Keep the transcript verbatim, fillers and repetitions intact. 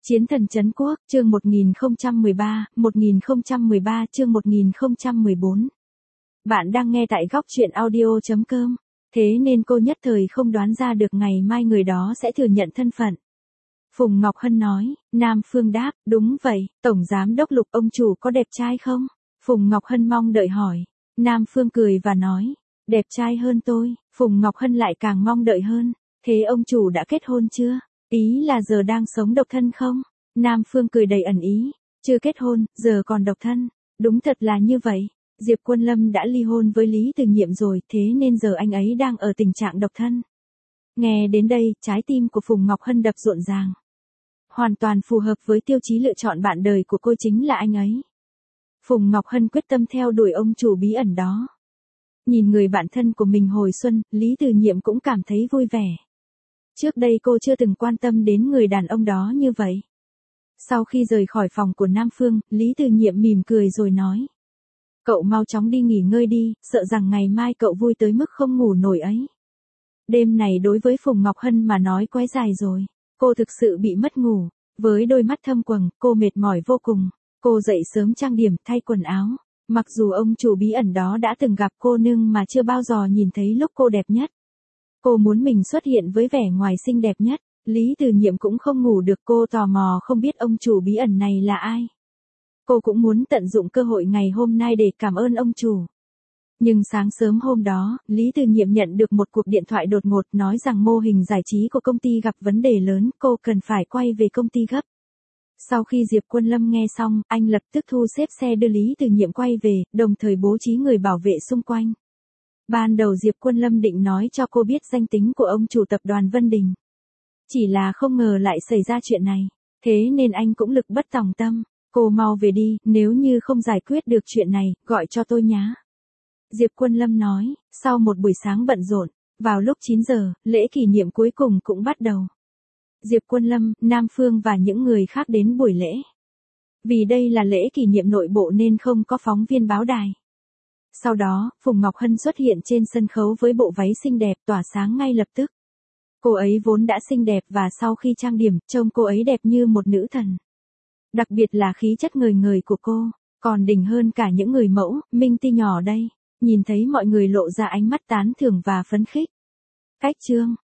Chiến thần trấn quốc, chương một nghìn không trăm mười ba, một nghìn không trăm mười ba chương một nghìn không trăm mười bốn. Bạn đang nghe tại góc truyện audio chấm com. Thế nên cô nhất thời không đoán ra được ngày mai người đó sẽ thừa nhận thân phận. Phùng Ngọc Hân nói, Nam Phương đáp, đúng vậy, Tổng Giám đốc Lục ông chủ có đẹp trai không? Phùng Ngọc Hân mong đợi hỏi. Nam Phương cười và nói, đẹp trai hơn tôi. Phùng Ngọc Hân lại càng mong đợi hơn. Thế ông chủ đã kết hôn chưa? Ý là giờ đang sống độc thân không? Nam Phương cười đầy ẩn ý. Chưa kết hôn, giờ còn độc thân. Đúng thật là như vậy. Diệp Quân Lâm đã ly hôn với Lý Từ Nhiệm rồi, thế nên giờ anh ấy đang ở tình trạng độc thân. Nghe đến đây, trái tim của Phùng Ngọc Hân đập rộn ràng. Hoàn toàn phù hợp với tiêu chí lựa chọn bạn đời của cô chính là anh ấy. Phùng Ngọc Hân quyết tâm theo đuổi ông chủ bí ẩn đó. Nhìn người bạn thân của mình hồi xuân, Lý Từ Nhiệm cũng cảm thấy vui vẻ. Trước đây cô chưa từng quan tâm đến người đàn ông đó như vậy. Sau khi rời khỏi phòng của Nam Phương, Lý Từ Nhiệm mỉm cười rồi nói. Cậu mau chóng đi nghỉ ngơi đi, sợ rằng ngày mai cậu vui tới mức không ngủ nổi ấy. Đêm này đối với Phùng Ngọc Hân mà nói quá dài rồi. Cô thực sự bị mất ngủ. Với đôi mắt thâm quầng, cô mệt mỏi vô cùng. Cô dậy sớm trang điểm, thay quần áo. Mặc dù ông chủ bí ẩn đó đã từng gặp cô nhưng mà chưa bao giờ nhìn thấy lúc cô đẹp nhất. Cô muốn mình xuất hiện với vẻ ngoài xinh đẹp nhất. Lý Từ Nhiệm cũng không ngủ được, cô tò mò không biết ông chủ bí ẩn này là ai. Cô cũng muốn tận dụng cơ hội ngày hôm nay để cảm ơn ông chủ. Nhưng sáng sớm hôm đó, Lý Từ Nhiệm nhận được một cuộc điện thoại đột ngột nói rằng mô hình giải trí của công ty gặp vấn đề lớn, cô cần phải quay về công ty gấp. Sau khi Diệp Quân Lâm nghe xong, anh lập tức thu xếp xe đưa Lý Từ Nhiệm quay về, đồng thời bố trí người bảo vệ xung quanh. Ban đầu Diệp Quân Lâm định nói cho cô biết danh tính của ông chủ tập đoàn Vân Đình. Chỉ là không ngờ lại xảy ra chuyện này. Thế nên anh cũng lực bất tòng tâm. Cô mau về đi, nếu như không giải quyết được chuyện này, gọi cho tôi nhá. Diệp Quân Lâm nói, sau một buổi sáng bận rộn, vào lúc chín giờ, lễ kỷ niệm cuối cùng cũng bắt đầu. Diệp Quân Lâm, Nam Phương và những người khác đến buổi lễ. Vì đây là lễ kỷ niệm nội bộ nên không có phóng viên báo đài. Sau đó, Phùng Ngọc Hân xuất hiện trên sân khấu với bộ váy xinh đẹp tỏa sáng ngay lập tức. Cô ấy vốn đã xinh đẹp và sau khi trang điểm, trông cô ấy đẹp như một nữ thần. Đặc biệt là khí chất ngời ngời của cô, còn đỉnh hơn cả những người mẫu, Minh Ti nhỏ đây. Nhìn thấy mọi người lộ ra ánh mắt tán thưởng và phấn khích. Cách chương,